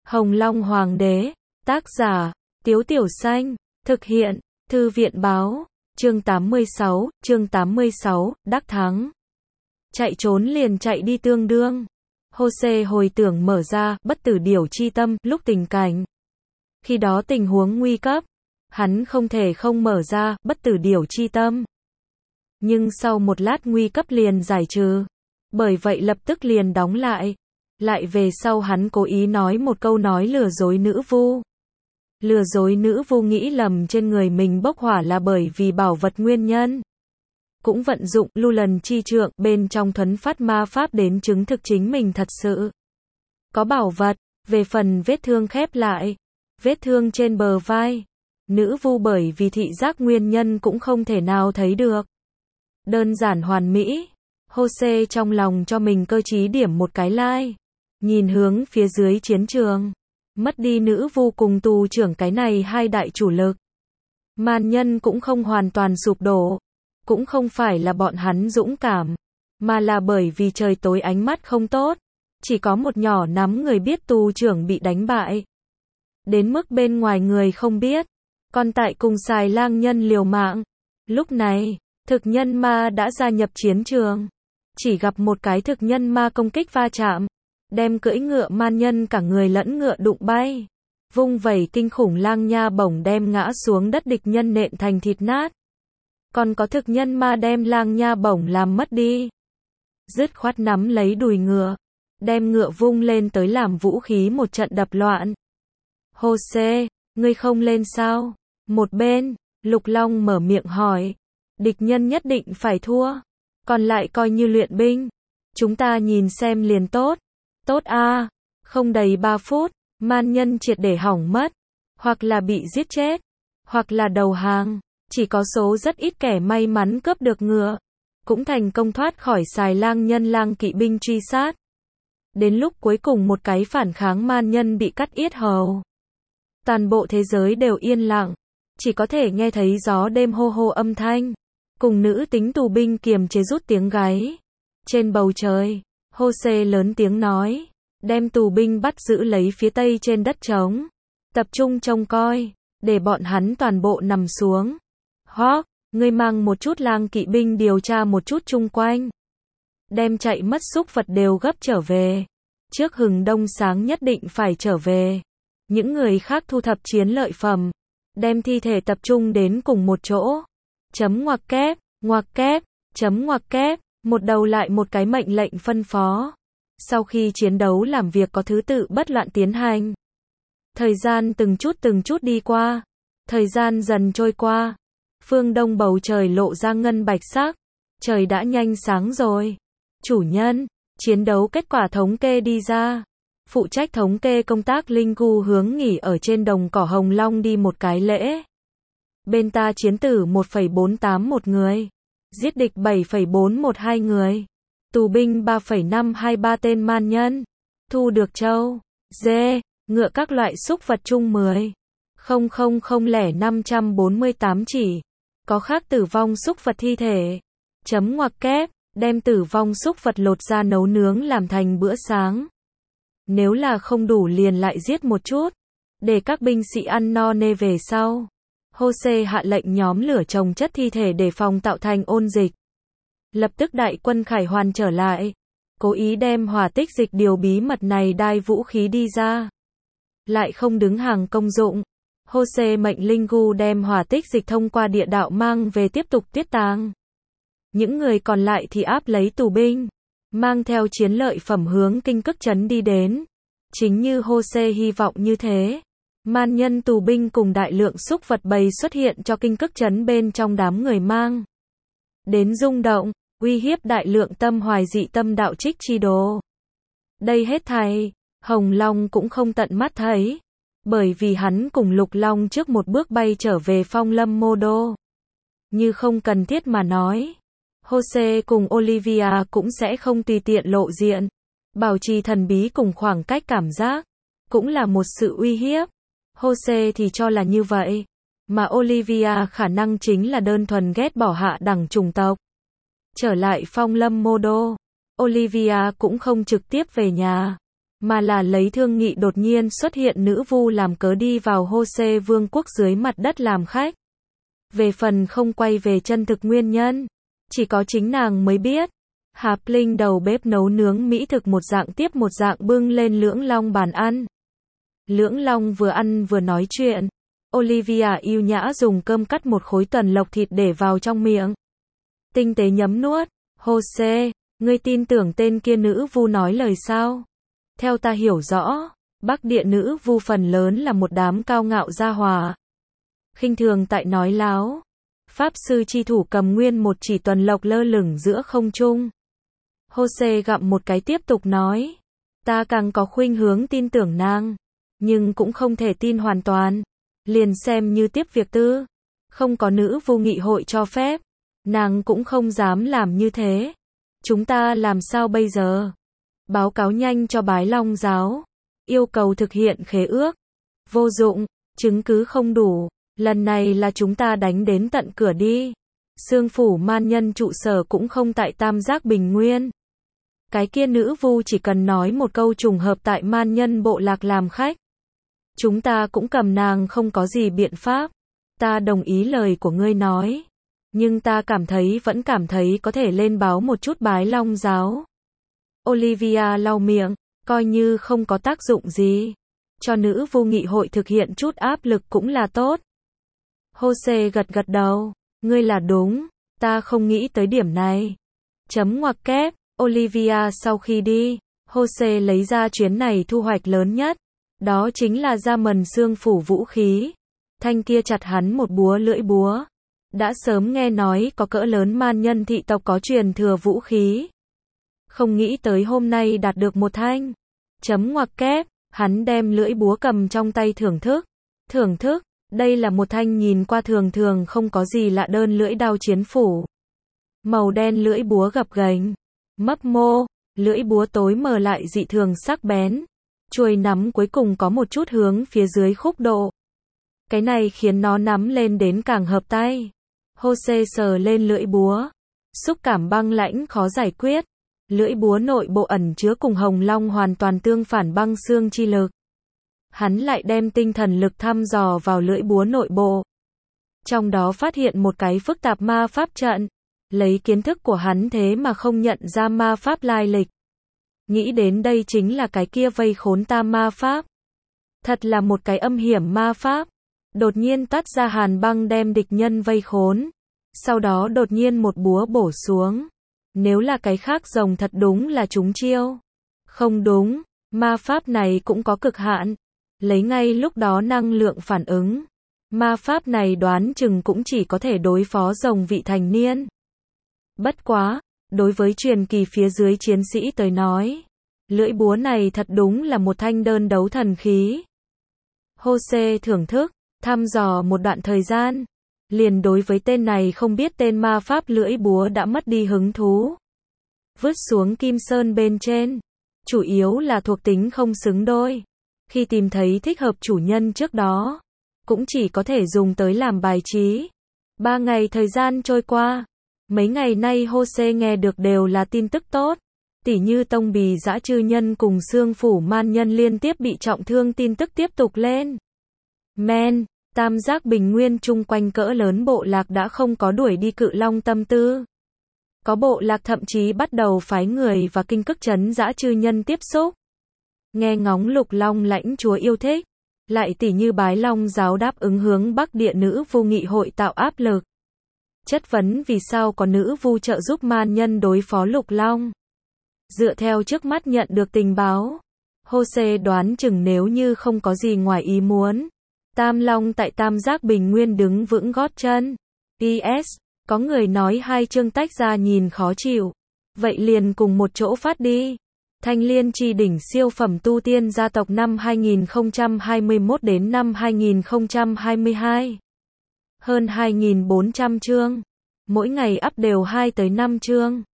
Hồng Long Hoàng đế, tác giả, Tiếu Tiểu Xanh, thực hiện, Thư viện báo, chương 86, đắc thắng. Chạy trốn liền chạy đi tương đương. Jose hồi tưởng mở ra, bất tử điểu chi tâm, lúc tình cảnh. Khi đó tình huống nguy cấp, hắn không thể không mở ra, bất tử điểu chi tâm. Nhưng sau một lát nguy cấp liền giải trừ. Bởi vậy lập tức liền đóng lại. Lại về sau hắn cố ý nói một câu nói lừa dối nữ vu. Lừa dối nữ vu nghĩ lầm trên người mình bốc hỏa là bởi vì bảo vật nguyên nhân. Cũng vận dụng lưu lần chi trượng bên trong thuấn phát ma pháp đến chứng thực chính mình thật sự có bảo vật. Về phần vết thương khép lại, vết thương trên bờ vai, nữ vu bởi vì thị giác nguyên nhân cũng không thể nào thấy được. Đơn giản hoàn mỹ. Jose trong lòng cho mình cơ trí điểm một cái like. Nhìn hướng phía dưới chiến trường. Mất đi nữ vu cùng tù trưởng cái này hai đại chủ lực. Man nhân cũng không hoàn toàn sụp đổ. Cũng không phải là bọn hắn dũng cảm. Mà là bởi vì trời tối ánh mắt không tốt. Chỉ có một nhỏ nắm người biết tù trưởng bị đánh bại. Đến mức bên ngoài người không biết. Còn tại cùng xài lang nhân liều mạng. Lúc này, thực nhân ma đã gia nhập chiến trường. Chỉ gặp một cái thực nhân ma công kích va chạm. Đem cưỡi ngựa man nhân cả người lẫn ngựa đụng bay. Vung vẩy kinh khủng lang nha bổng đem ngã xuống đất địch nhân nện thành thịt nát. Còn có thực nhân ma đem lang nha bổng làm mất đi. Dứt khoát nắm lấy đùi ngựa. Đem ngựa vung lên tới làm vũ khí một trận đập loạn. Jose, ngươi không lên sao? Một bên, Lục Long mở miệng hỏi. Địch nhân nhất định phải thua. Còn lại coi như luyện binh. Chúng ta nhìn xem liền tốt. Tốt a. Không đầy 3 phút, man nhân triệt để hỏng mất. Hoặc là bị giết chết. Hoặc là đầu hàng. Chỉ có số rất ít kẻ may mắn cướp được ngựa. Cũng thành công thoát khỏi xài lang nhân lang kỵ binh truy sát. Đến lúc cuối cùng một cái phản kháng man nhân bị cắt yết hầu. Toàn bộ thế giới đều yên lặng. Chỉ có thể nghe thấy gió đêm hô hô âm thanh. Cùng nữ tính tù binh kiềm chế rút tiếng gáy. Trên bầu trời, Jose lớn tiếng nói. Đem tù binh bắt giữ lấy phía tây trên đất trống. Tập trung trông coi. Để bọn hắn toàn bộ nằm xuống. Hawk, ngươi mang một chút lang kỵ binh điều tra một chút chung quanh. Đem chạy mất súc vật đều gấp trở về. Trước hừng đông sáng nhất định phải trở về. Những người khác thu thập chiến lợi phẩm. Đem thi thể tập trung đến cùng một chỗ. Chấm ngoặc kép, chấm ngoặc kép. Một đầu lại một cái mệnh lệnh phân phó. Sau khi chiến đấu làm việc có thứ tự bất loạn tiến hành. Thời gian từng chút đi qua. Thời gian dần trôi qua. Phương đông bầu trời lộ ra ngân bạch sắc. Trời đã nhanh sáng rồi. Chủ nhân, chiến đấu kết quả thống kê đi ra. Phụ trách thống kê công tác Linh Gu hướng nghỉ ở trên đồng cỏ Hồng Long đi một cái lễ. Bên ta chiến tử 1,481 người. Giết địch 7,412 người. Tù binh 3,523 tên man nhân. Thu được trâu, dê, ngựa các loại súc vật chung 10. 0000548 chỉ. Có khác tử vong súc vật thi thể. Chấm ngoặc kép, đem tử vong súc vật lột ra nấu nướng làm thành bữa sáng. Nếu là không đủ liền lại giết một chút. Để các binh sĩ ăn no nê về sau. Jose hạ lệnh nhóm lửa trồng chất thi thể để phòng tạo thành ôn dịch. Lập tức đại quân khải hoàn trở lại. Cố ý đem hỏa tích dịch điều bí mật này đai vũ khí đi ra. Lại không đứng hàng công dụng. Jose mệnh Linh Gu đem hỏa tích dịch thông qua địa đạo mang về tiếp tục tiết tàng. Những người còn lại thì áp lấy tù binh. Mang theo chiến lợi phẩm hướng kinh cức trấn đi đến. Chính như Jose hy vọng như thế. Man nhân tù binh cùng đại lượng súc vật bầy xuất hiện cho kinh cức trấn bên trong đám người mang. Đến rung động, uy hiếp đại lượng tâm hoài dị tâm đạo trích chi đồ. Đây hết thảy, Hồng Long cũng không tận mắt thấy. Bởi vì hắn cùng Lục Long trước một bước bay trở về Phong Lâm Mô Đô. Như không cần thiết mà nói. Jose cùng Olivia cũng sẽ không tùy tiện lộ diện. Bảo trì thần bí cùng khoảng cách cảm giác. Cũng là một sự uy hiếp. Jose thì cho là như vậy. Mà Olivia khả năng chính là đơn thuần ghét bỏ hạ đẳng chủng tộc. Trở lại Phong Lâm Mô Đô. Olivia cũng không trực tiếp về nhà. mà là lấy thương nghị đột nhiên xuất hiện nữ vu làm cớ đi vào Hosea vương quốc dưới mặt đất làm khách. Về phần không quay về chân thực nguyên nhân, chỉ có chính nàng mới biết. Hạp Linh đầu bếp nấu nướng mỹ thực một dạng tiếp một dạng bưng lên Lưỡng Long bàn ăn. Lưỡng Long vừa ăn vừa nói chuyện. Olivia yêu nhã dùng cơm cắt một khối tuần lộc thịt để vào trong miệng. Tinh tế nhấm nuốt. Hosea, ngươi tin tưởng tên kia nữ vu nói lời sao? Theo ta hiểu rõ, Bắc Địa nữ vu phần lớn là một đám cao ngạo gia hỏa. Khinh thường tại nói láo. Pháp sư chi thủ cầm nguyên một chỉ tuần lộc lơ lửng giữa không trung. Hosea gặm một cái tiếp tục nói. Ta càng có khuynh hướng tin tưởng nàng. Nhưng cũng không thể tin hoàn toàn. Liền xem như tiếp việc tư. Không có nữ vu nghị hội cho phép. Nàng cũng không dám làm như thế. Chúng ta làm sao bây giờ? Báo cáo nhanh cho Bái Long giáo. Yêu cầu thực hiện khế ước. Vô dụng, chứng cứ không đủ. Lần này là chúng ta đánh đến tận cửa đi. Sương phủ man nhân trụ sở cũng không tại Tam Giác Bình Nguyên. Cái kia nữ vu chỉ cần nói một câu trùng hợp tại man nhân bộ lạc làm khách. Chúng ta cũng cầm nàng không có gì biện pháp. Ta đồng ý lời của ngươi nói. Nhưng ta vẫn cảm thấy có thể lên báo một chút Bái Long giáo. Olivia lau miệng, coi như không có tác dụng gì. Cho nữ vu nghị hội thực hiện chút áp lực cũng là tốt. Hosea gật gật đầu, ngươi là đúng, ta không nghĩ tới điểm này. Chấm ngoặc kép, Olivia sau khi đi, Hosea lấy ra chuyến này thu hoạch lớn nhất. Đó chính là da mần xương phủ vũ khí. Thanh kia chặt hắn một búa lưỡi búa. Đã sớm nghe nói có cỡ lớn man nhân thị tộc có truyền thừa vũ khí. Không nghĩ tới hôm nay đạt được một thanh. Chấm ngoặc kép, hắn đem lưỡi búa cầm trong tay thưởng thức. Thưởng thức, đây là một thanh nhìn qua thường thường không có gì lạ đơn lưỡi đao chiến phủ. Màu đen lưỡi búa gập ghềnh, mấp mô, lưỡi búa tối mờ lại dị thường sắc bén. Chuôi nắm cuối cùng có một chút hướng phía dưới khúc độ. Cái này khiến nó nắm lên đến càng hợp tay. Hosea sờ lên lưỡi búa. Xúc cảm băng lãnh khó giải quyết. Lưỡi búa nội bộ ẩn chứa cùng hồng long hoàn toàn tương phản băng xương chi lực. Hắn lại đem tinh thần lực thăm dò vào lưỡi búa nội bộ. Trong đó phát hiện một cái phức tạp ma pháp trận. Lấy kiến thức của hắn thế mà không nhận ra ma pháp lai lịch. Nghĩ đến đây chính là cái kia vây khốn ta ma pháp. Thật là một cái âm hiểm ma pháp. Đột nhiên tắt ra hàn băng đem địch nhân vây khốn. Sau đó đột nhiên một búa bổ xuống. Nếu là cái khác rồng thật đúng là trúng chiêu. Không đúng, ma pháp này cũng có cực hạn. Lấy ngay lúc đó năng lượng phản ứng. Ma pháp này đoán chừng cũng chỉ có thể đối phó rồng vị thành niên. Bất quá, đối với truyền kỳ phía dưới chiến sĩ tới nói, lưỡi búa này thật đúng là một thanh đơn đấu thần khí. Hosea thưởng thức, thăm dò một đoạn thời gian, liền đối với tên này không biết tên ma pháp lưỡi búa đã mất đi hứng thú. Vứt xuống kim sơn bên trên, chủ yếu là thuộc tính không xứng đôi. Khi tìm thấy thích hợp chủ nhân trước đó, cũng chỉ có thể dùng tới làm bài trí. 3 ngày thời gian trôi qua, mấy ngày nay Hosea nghe được đều là tin tức tốt. Tỉ như tông bì dã chư nhân cùng xương phủ man nhân liên tiếp bị trọng thương tin tức tiếp tục lên. Tam Giác Bình Nguyên chung quanh cỡ lớn bộ lạc đã không có đuổi đi Cự Long tâm tư. Có bộ lạc thậm chí bắt đầu phái người và kinh cức trấn dã chư nhân tiếp xúc. Nghe ngóng Lục Long lãnh chúa yêu thích. Lại tỉ như Bái Long giáo đáp ứng hướng Bắc Địa nữ vu nghị hội tạo áp lực. Chất vấn vì sao có nữ vu trợ giúp man nhân đối phó Lục Long. Dựa theo trước mắt nhận được tình báo, Hosea đoán chừng nếu như không có gì ngoài ý muốn, Tam Long tại Tam Giác Bình Nguyên đứng vững gót chân. PS, có người nói hai chương tách ra nhìn khó chịu. Vậy liền cùng một chỗ phát đi. Thanh Liên Chi đỉnh siêu phẩm tu tiên gia tộc năm 2021 đến năm 2022. Hơn 2.400 chương. Mỗi ngày up đều 2 tới 5 chương.